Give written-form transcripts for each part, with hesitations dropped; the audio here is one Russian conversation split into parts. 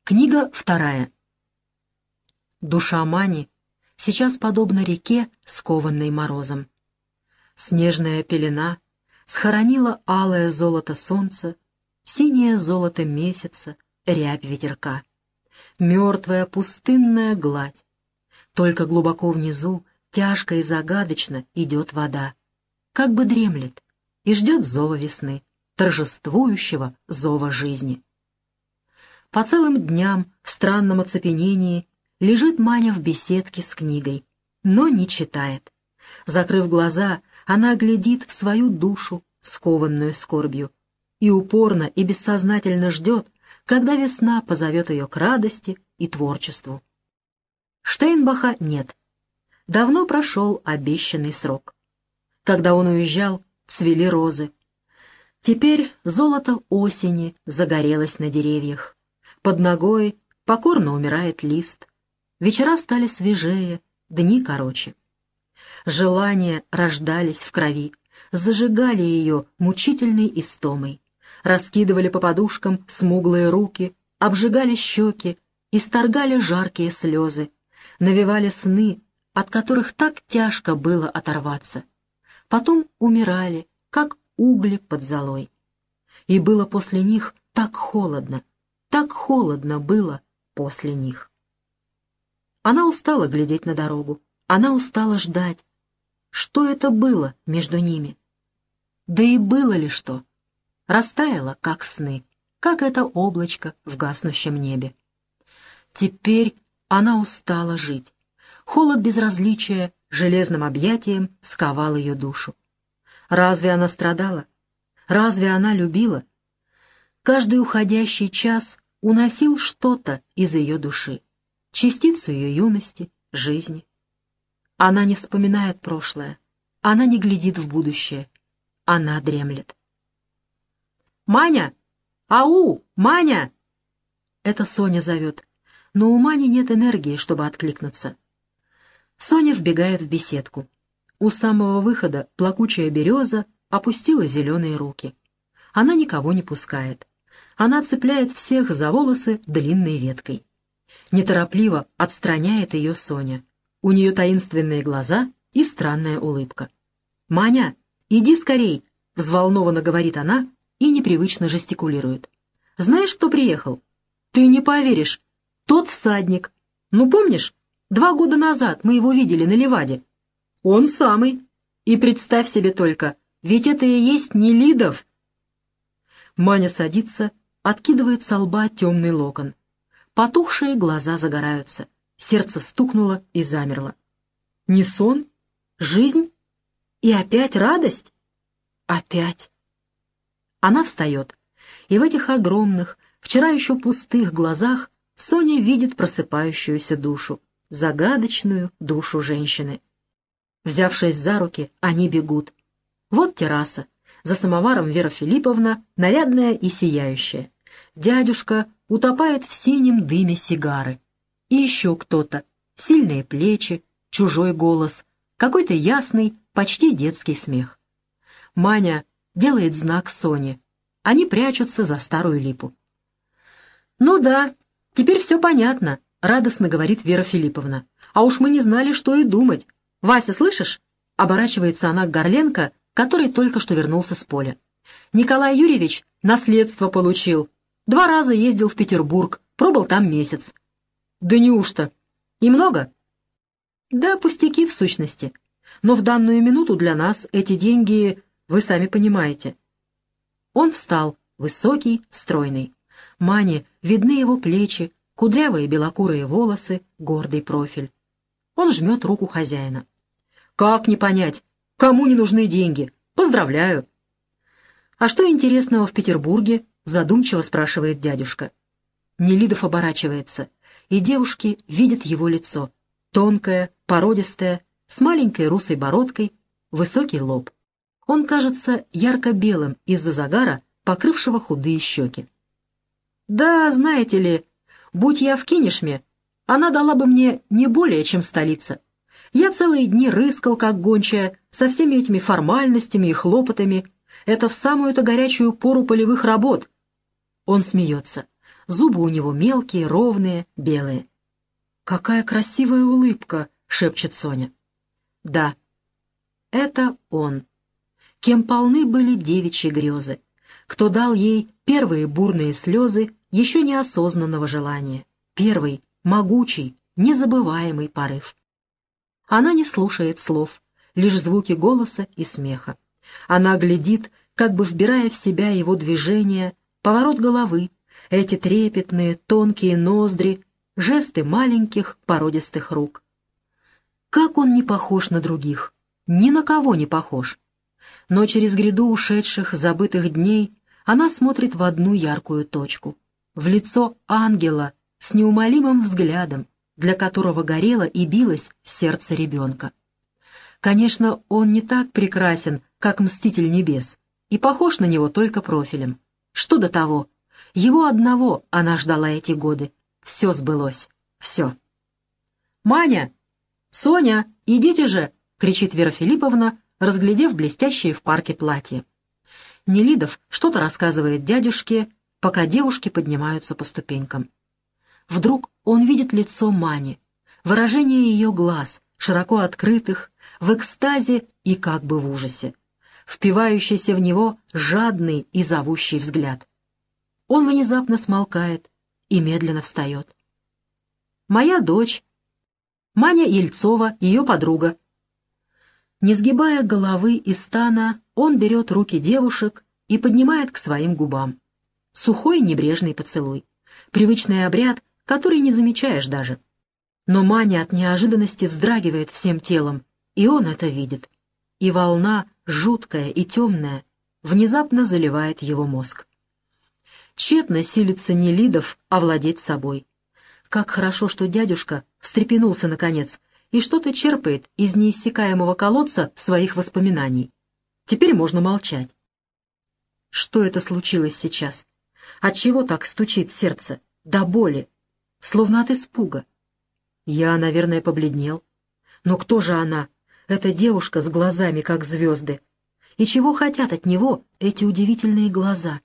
Книга 2. Душа Мани сейчас подобна реке, скованной морозом. Снежная пелена схоронила алое золото солнца, синее золото месяца, рябь ветерка. Мертвая пустынная гладь. Только глубоко внизу, тяжко и загадочно идет вода. Как бы дремлет и ждет зова весны, торжествующего зова жизни. По целым дням в странном оцепенении лежит Маня в беседке с книгой, но не читает. Закрыв глаза, она глядит в свою душу, скованную скорбью, и упорно и бессознательно ждет, когда весна позовет ее к радости и творчеству. Штейнбаха нет. Давно прошел обещанный срок. Когда он уезжал, цвели розы. Теперь золото осени загорелось на деревьях. Под ногой покорно умирает лист. Вечера стали свежее, дни короче. Желания рождались в крови, зажигали ее мучительной истомой, раскидывали по подушкам смуглые руки, обжигали щеки, исторгали жаркие слезы, навевали сны, от которых так тяжко было оторваться. Потом умирали, как угли под золой. И было после них так холодно было после них. Она устала глядеть на дорогу, она устала ждать. Что это было между ними? Да и было ли что? Растаяло, как сны, как это облачко в гаснущем небе. Теперь она устала жить. Холод безразличия железным объятием сковал ее душу. Разве она страдала? Разве она любила? Каждый уходящий час уносил что-то из ее души, частицу ее юности, жизни. Она не вспоминает прошлое, она не глядит в будущее, она дремлет. «Маня! Ау! Маня!» Это Соня зовет, но у Мани нет энергии, чтобы откликнуться. Соня вбегает в беседку. У самого выхода плакучая береза опустила зеленые руки. Она никого не пускает. Она цепляет всех за волосы длинной веткой. Неторопливо отстраняет ее Соня. У нее таинственные глаза и странная улыбка. «Маня, иди скорей!» — взволнованно говорит она и непривычно жестикулирует. «Знаешь, кто приехал? Ты не поверишь. Тот всадник. Ну, помнишь, 2 года назад мы его видели на Леваде? Он самый. И представь себе только, ведь это и есть Нелидов». Маня садится, откидывает со лба темный локон. Потухшие глаза загораются. Сердце стукнуло и замерло. Не сон? Жизнь? И опять радость? Опять. Она встает, и в этих огромных, вчера еще пустых глазах Соня видит просыпающуюся душу, загадочную душу женщины. Взявшись за руки, они бегут. Вот терраса. За самоваром Вера Филипповна, нарядная и сияющая. Дядюшка утопает в синем дыме сигары. И еще кто-то. Сильные плечи, чужой голос, какой-то ясный, почти детский смех. Маня делает знак Соне. Они прячутся за старую липу. «Ну да, теперь все понятно», — радостно говорит Вера Филипповна. «А уж мы не знали, что и думать. Вася, слышишь?» — оборачивается она к Горленко, который только что вернулся с поля. «Николай Юрьевич наследство получил. 2 раза ездил в Петербург, пробыл там месяц». «Да неужто? И много?» «Да, пустяки в сущности. Но в данную минуту для нас эти деньги, вы сами понимаете». Он встал, высокий, стройный. Мане видны его плечи, кудрявые белокурые волосы, гордый профиль. Он жмет руку хозяина. «Как не понять? Кому не нужны деньги? Поздравляю!» «А что интересного в Петербурге?» — задумчиво спрашивает дядюшка. Нелидов оборачивается, и девушки видят его лицо. Тонкое, породистое, с маленькой русой бородкой, высокий лоб. Он кажется ярко-белым из-за загара, покрывшего худые щеки. «Да, знаете ли, будь я в Кинешме, она дала бы мне не более, чем столица. Я целые дни рыскал, как гончая, со всеми этими формальностями и хлопотами. Это в самую-то горячую пору полевых работ». Он смеется. Зубы у него мелкие, ровные, белые. «Какая красивая улыбка!» — шепчет Соня. Да, это он. Кем полны были девичьи грезы. Кто дал ей первые бурные слезы еще неосознанного желания. Первый, могучий, незабываемый порыв. Она не слушает слов, лишь звуки голоса и смеха. Она глядит, как бы вбирая в себя его движения, поворот головы, эти трепетные, тонкие ноздри, жесты маленьких, породистых рук. Как он не похож на других, ни на кого не похож. Но через гряду ушедших, забытых дней она смотрит в одну яркую точку, в лицо ангела с неумолимым взглядом, для которого горело и билось сердце ребенка. Конечно, он не так прекрасен, как Мститель Небес, и похож на него только профилем. Что до того? Его одного она ждала эти годы. Все сбылось. Все. «Маня! Соня, идите же!» — кричит Вера Филипповна, разглядев блестящее в парке платье. Нелидов что-то рассказывает дядюшке, пока девушки поднимаются по ступенькам. Вдруг он видит лицо Мани, выражение ее глаз, широко открытых, в экстазе и как бы в ужасе, впивающийся в него жадный и зовущий взгляд. Он внезапно смолкает и медленно встает. «Моя дочь, Маня Ельцова, ее подруга». Не сгибая головы и стана, он берет руки девушек и поднимает к своим губам. Сухой небрежный поцелуй. Привычный обряд, который не замечаешь даже. Но Маня от неожиданности вздрагивает всем телом, и он это видит. И волна, жуткая и темная, внезапно заливает его мозг. Тщетно силится Нелидов овладеть собой. Как хорошо, что дядюшка встрепенулся наконец и что-то черпает из неиссякаемого колодца своих воспоминаний. Теперь можно молчать. Что это случилось сейчас? Отчего так стучит сердце? До боли. Словно от испуга. Я, наверное, побледнел. Но кто же она? Эта девушка с глазами, как звезды. И чего хотят от него эти удивительные глаза?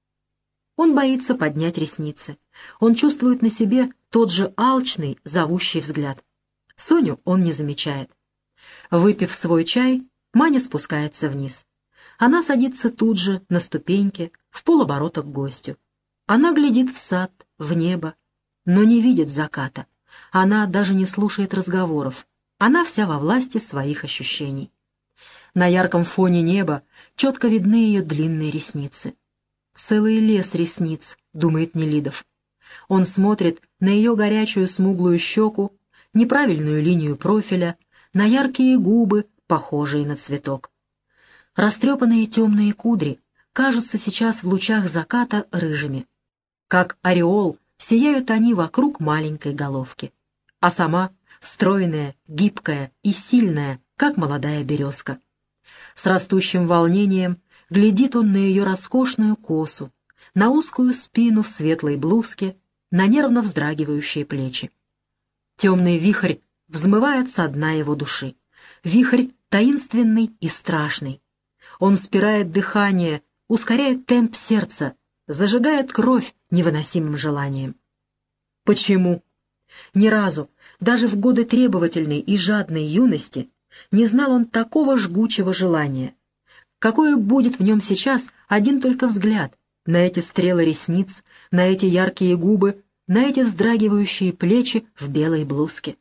Он боится поднять ресницы. Он чувствует на себе тот же алчный, зовущий взгляд. Соню он не замечает. Выпив свой чай, Маня спускается вниз. Она садится тут же, на ступеньке, в полоборота к гостю. Она глядит в сад, в небо, но не видит заката. Она даже не слушает разговоров. Она вся во власти своих ощущений. На ярком фоне неба четко видны ее длинные ресницы. «Целый лес ресниц», — думает Нелидов. Он смотрит на ее горячую смуглую щеку, неправильную линию профиля, на яркие губы, похожие на цветок. Растрепанные темные кудри кажутся сейчас в лучах заката рыжими. Как ореол сияют они вокруг маленькой головки. А сама стройная, гибкая и сильная, как молодая березка. С растущим волнением глядит он на ее роскошную косу, на узкую спину в светлой блузке, на нервно вздрагивающие плечи. Темный вихрь взмывает со дна его души. Вихрь таинственный и страшный. Он спирает дыхание, ускоряет темп сердца, зажигает кровь невыносимым желанием. Почему? Ни разу, даже в годы требовательной и жадной юности, не знал он такого жгучего желания. Какое будет в нем сейчас один только взгляд на эти стрелы ресниц, на эти яркие губы, на эти вздрагивающие плечи в белой блузке.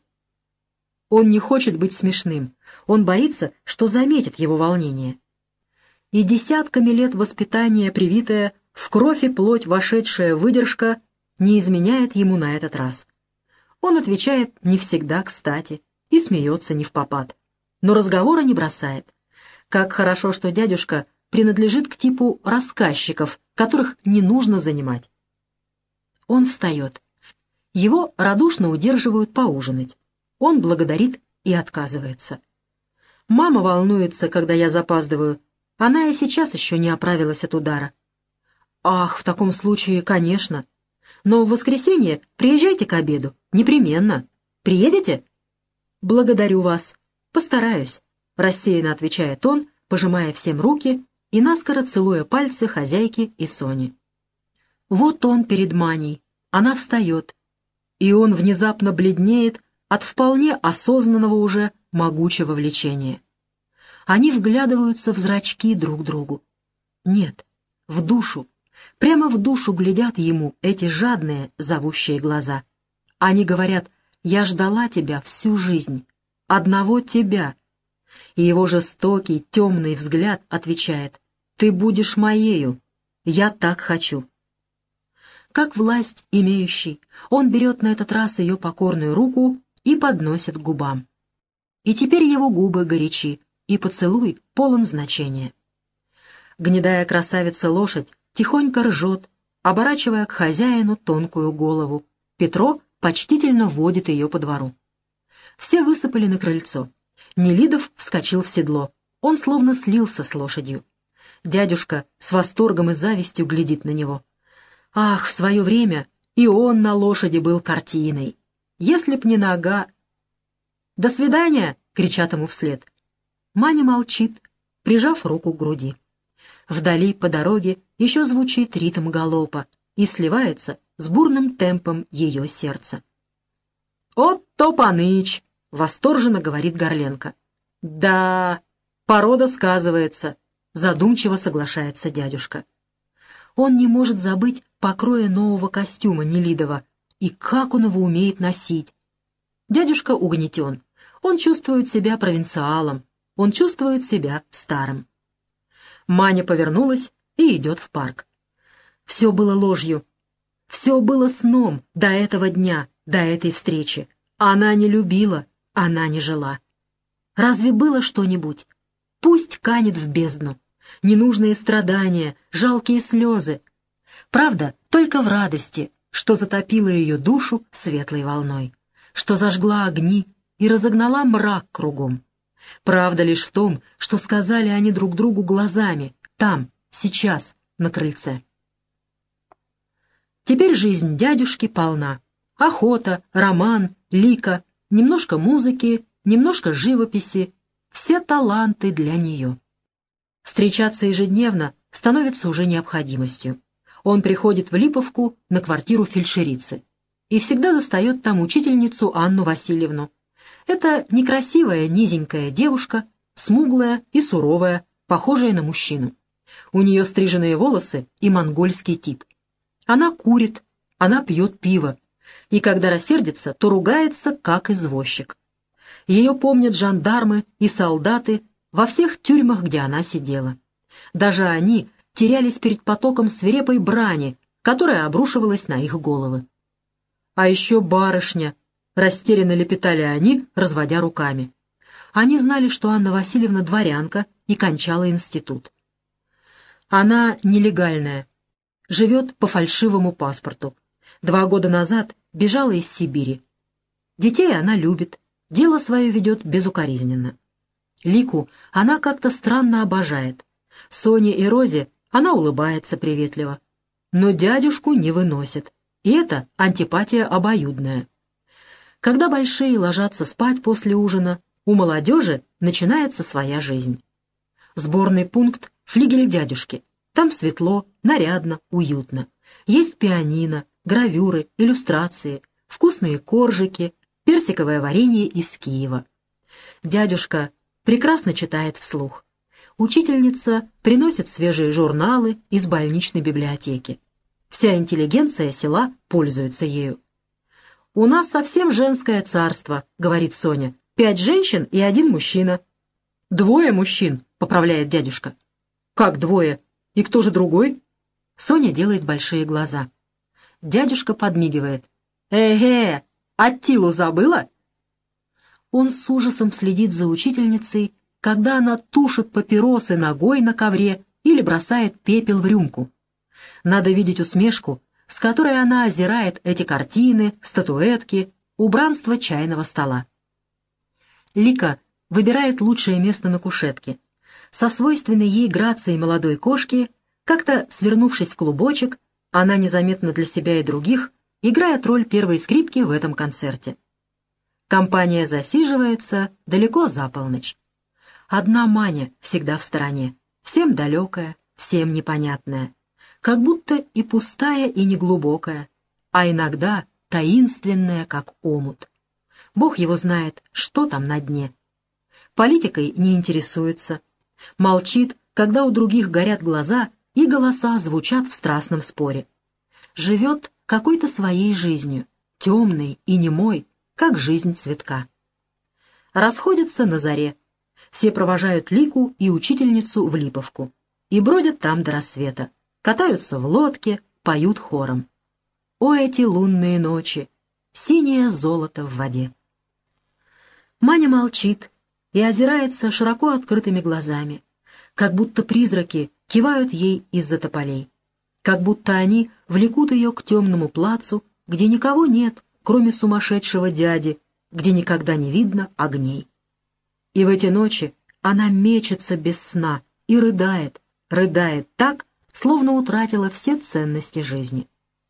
Он не хочет быть смешным, он боится, что заметит его волнение. И десятками лет воспитания привитая, в кровь и плоть вошедшая выдержка не изменяет ему на этот раз. Он отвечает не всегда кстати и смеется невпопад, но разговора не бросает. Как хорошо, что дядюшка принадлежит к типу рассказчиков, которых не нужно занимать. Он встает. Его радушно удерживают поужинать. Он благодарит и отказывается. Мама волнуется, когда я запаздываю. Она и сейчас еще не оправилась от удара. Ах, в таком случае, конечно. Но в воскресенье приезжайте к обеду. Непременно. Приедете? Благодарю вас. Постараюсь. Рассеянно отвечает он, пожимая всем руки и наскоро целуя пальцы хозяйки и Сони. Вот он перед Маней, Она встает, и он внезапно бледнеет от вполне осознанного уже могучего влечения. Они вглядываются в зрачки друг другу. Нет, в душу, прямо в душу глядят ему эти жадные, зовущие глаза. Они говорят: «Я ждала тебя всю жизнь, одного тебя». И его жестокий, темный взгляд отвечает: «Ты будешь моею, я так хочу». Как власть имеющий, он берет на этот раз ее покорную руку и подносит к губам. И теперь его губы горячи, и поцелуй полон значения. Гнедая красавица-лошадь тихонько ржет, оборачивая к хозяину тонкую голову. Петро почтительно водит ее по двору. Все высыпали на крыльцо. Нелидов вскочил в седло. Он словно слился с лошадью. Дядюшка с восторгом и завистью глядит на него. Ах, в свое время и он на лошади был картиной. Если б не нога... «До свидания!» — кричат ему вслед. Маня молчит, прижав руку к груди. Вдали по дороге еще звучит ритм галопа и сливается с бурным темпом ее сердца. «От-то паныч!» — восторженно говорит Горленко. «Да, порода сказывается», — задумчиво соглашается дядюшка. Он не может забыть покроя нового костюма Нелидова, и как он его умеет носить. Дядюшка угнетен, он чувствует себя провинциалом, он чувствует себя старым. Маня повернулась и идет в парк. Все было ложью, все было сном до этого дня, до этой встречи. Она не любила, она не жила. Разве было что-нибудь? Пусть канет в бездну. Ненужные страдания, жалкие слезы. Правда, только в радости, что затопила ее душу светлой волной, что зажгла огни и разогнала мрак кругом. Правда лишь в том, что сказали они друг другу глазами, там, сейчас, на крыльце. Теперь жизнь дядюшки полна. Охота, роман, лика, немножко музыки, немножко живописи. Все таланты для нее. Встречаться ежедневно становится уже необходимостью. Он приходит в Липовку на квартиру фельдшерицы и всегда застает там учительницу Анну Васильевну. Это некрасивая низенькая девушка, смуглая и суровая, похожая на мужчину. У нее стриженные волосы и монгольский тип. Она курит, она пьет пиво, и когда рассердится, то ругается, как извозчик. Ее помнят жандармы и солдаты во всех тюрьмах, где она сидела. Даже они терялись перед потоком свирепой брани, которая обрушивалась на их головы. А еще барышня, растерянно лепетали они, разводя руками. Они знали, что Анна Васильевна дворянка и кончала институт. Она нелегальная, живет по фальшивому паспорту. 2 года назад бежала из Сибири. Детей она любит, дело свое ведет безукоризненно. Лику она как-то странно обожает. Соне и Розе она улыбается приветливо. Но дядюшку не выносит, и это антипатия обоюдная. Когда большие ложатся спать после ужина, у молодежи начинается своя жизнь. Сборный пункт — флигель дядюшки. Там светло, нарядно, уютно. Есть пианино, гравюры, иллюстрации, вкусные коржики, персиковое варенье из Киева. Дядюшка прекрасно читает вслух. Учительница приносит свежие журналы из больничной библиотеки. Вся интеллигенция села пользуется ею. «У нас совсем женское царство», — говорит Соня. 5 женщин и 1 мужчина. 2 мужчин, поправляет дядюшка. Как 2? И кто же другой? Соня делает большие глаза. Дядюшка подмигивает. Эге, Аттилу забыла? Он с ужасом следит за учительницей, когда она тушит папиросы ногой на ковре или бросает пепел в рюмку. Надо видеть усмешку, с которой она озирает эти картины, статуэтки, убранство чайного стола. Лика выбирает лучшее место на кушетке. Со свойственной ей грацией молодой кошки, как-то свернувшись в клубочек, она незаметно для себя и других играет роль первой скрипки в этом концерте. Компания засиживается далеко за полночь. Одна Маня всегда в стороне, всем далекая, всем непонятная, как будто и пустая, и неглубокая, а иногда таинственное, как омут. Бог его знает, что там на дне. Политикой не интересуется, молчит, когда у других горят глаза и голоса звучат в страстном споре. Живет какой-то своей жизнью, темной и немой, как жизнь цветка. Расходятся на заре. Все провожают Лику и учительницу в Липовку и бродят там до рассвета, катаются в лодке, поют хором. О, эти лунные ночи! Синее золото в воде. Маня молчит и озирается широко открытыми глазами, как будто призраки кивают ей из-за тополей, как будто они влекут ее к темному плацу, где никого нет, кроме сумасшедшего дяди, где никогда не видно огней. И в эти ночи она мечется без сна и рыдает, рыдает так, словно утратила все ценности жизни.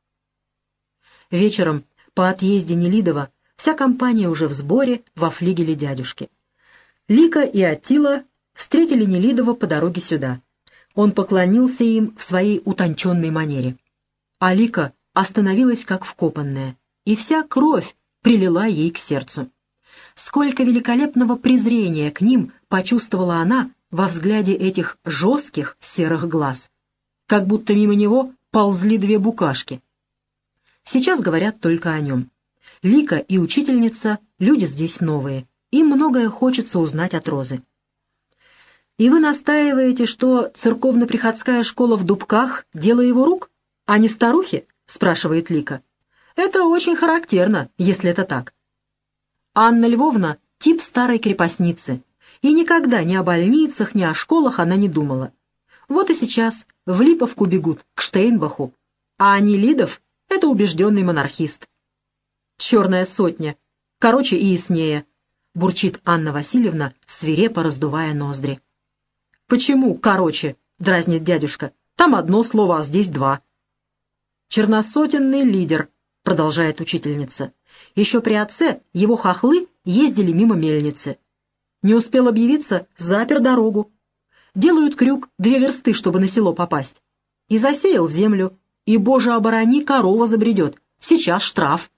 Вечером, по отъезде Нелидова, вся компания уже в сборе во флигеле дядюшки. Лика и Аттила встретили Нелидова по дороге сюда. Он поклонился им в своей утонченной манере. А Лика остановилась как вкопанная, и вся кровь прилила ей к сердцу. Сколько великолепного презрения к ним почувствовала она во взгляде этих жестких серых глаз, как будто мимо него ползли две букашки. Сейчас говорят только о нем. Лика и учительница — люди здесь новые, им многое хочется узнать от Розы. «И вы настаиваете, что церковно-приходская школа в Дубках — дело его рук, а не старухи?» — спрашивает Лика. «Это очень характерно, если это так. Анна Львовна — тип старой крепостницы, и никогда ни о больницах, ни о школах она не думала. Вот и сейчас в Липовку бегут, к Штейнбаху, а Нелидов — это убежденный монархист. Черная сотня, короче и яснее», — бурчит Анна Васильевна, свирепо раздувая ноздри. «Почему короче?» — дразнит дядюшка. «Там одно слово, а здесь два». «Черносотенный лидер», — продолжает учительница. «Еще при отце его хохлы ездили мимо мельницы. Не успел объявиться, запер дорогу. Делают крюк 2 версты, чтобы на село попасть. И засеял землю, и, боже оборони, корова забредет. Сейчас штраф».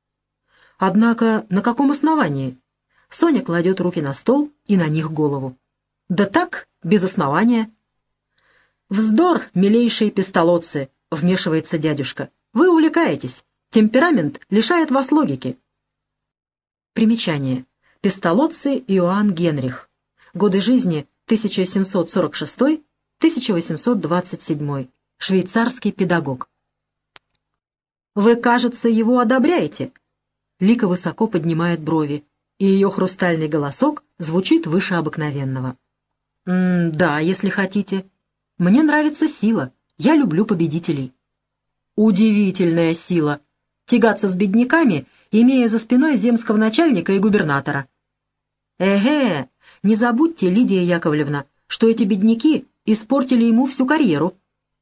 «Однако на каком основании?» Соня кладет руки на стол и на них голову. «Да так, без основания». «Вздор, милейшие пестолотцы», — вмешивается дядюшка. «Вы увлекаетесь. Темперамент лишает вас логики». Примечание. Пестолотцы Иоанн Генрих. Годы жизни 1746-1827. Швейцарский педагог. «Вы, кажется, его одобряете?» Лика высоко поднимает брови, и ее хрустальный голосок звучит выше обыкновенного. «Да, если хотите. Мне нравится сила. Я люблю победителей». «Удивительная сила. Тягаться с бедняками, имея за спиной земского начальника и губернатора». «Эге, не забудьте, Лидия Яковлевна, что эти бедняки испортили ему всю карьеру».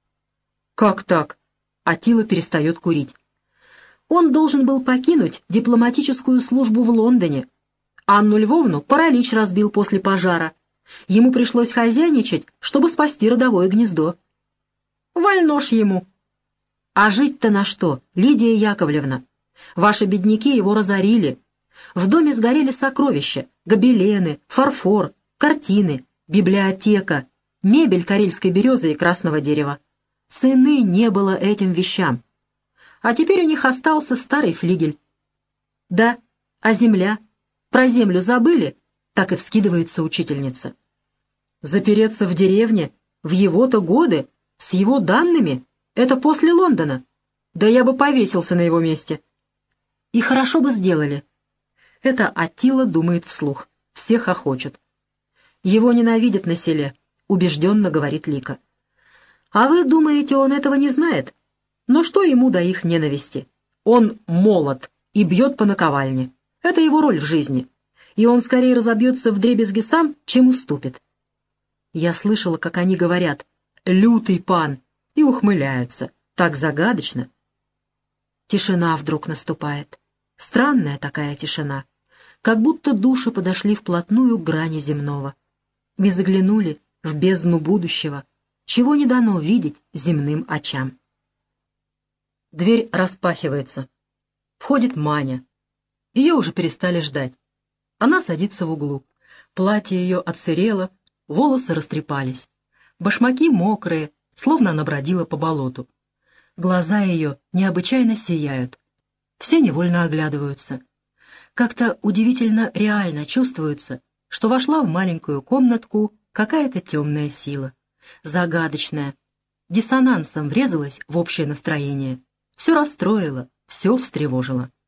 «Как так?» Аттила перестает курить. «Он должен был покинуть дипломатическую службу в Лондоне. Анну Львовну паралич разбил после пожара. Ему пришлось хозяйничать, чтобы спасти родовое гнездо. Вольно ж ему. А жить-то на что, Лидия Яковлевна? Ваши бедняки его разорили. В доме сгорели сокровища, гобелены, фарфор, картины, библиотека, мебель карельской березы и красного дерева. Цены не было этим вещам. А теперь у них остался старый флигель. Да, а земля? Про землю забыли?» Так и вскидывается учительница. «Запереться в деревне, в его-то годы, с его данными, это после Лондона. Да я бы повесился на его месте». «И хорошо бы сделали». Это Аттила думает вслух. Все хохочут. «Его ненавидят на селе», — убежденно говорит Лика. «А вы думаете, он этого не знает? Но что ему до их ненависти? Он молод и бьет по наковальне. Это его роль в жизни. И он скорее разобьется вдребезги сам, чем уступит». Я слышала, как они говорят «лютый пан» и ухмыляются. Так загадочно. Тишина вдруг наступает. Странная такая тишина. Как будто души подошли вплотную к грани земного. И заглянули в бездну будущего, чего не дано видеть земным очам. Дверь распахивается. Входит Маня. Ее уже перестали ждать. Она садится в углу. Платье ее отсырело, волосы растрепались. Башмаки мокрые, словно она бродила по болоту. Глаза ее необычайно сияют. Все невольно оглядываются. Как-то удивительно реально чувствуется, что вошла в маленькую комнатку какая-то темная сила. Загадочная. Диссонансом врезалась в общее настроение. Все расстроило, все встревожило.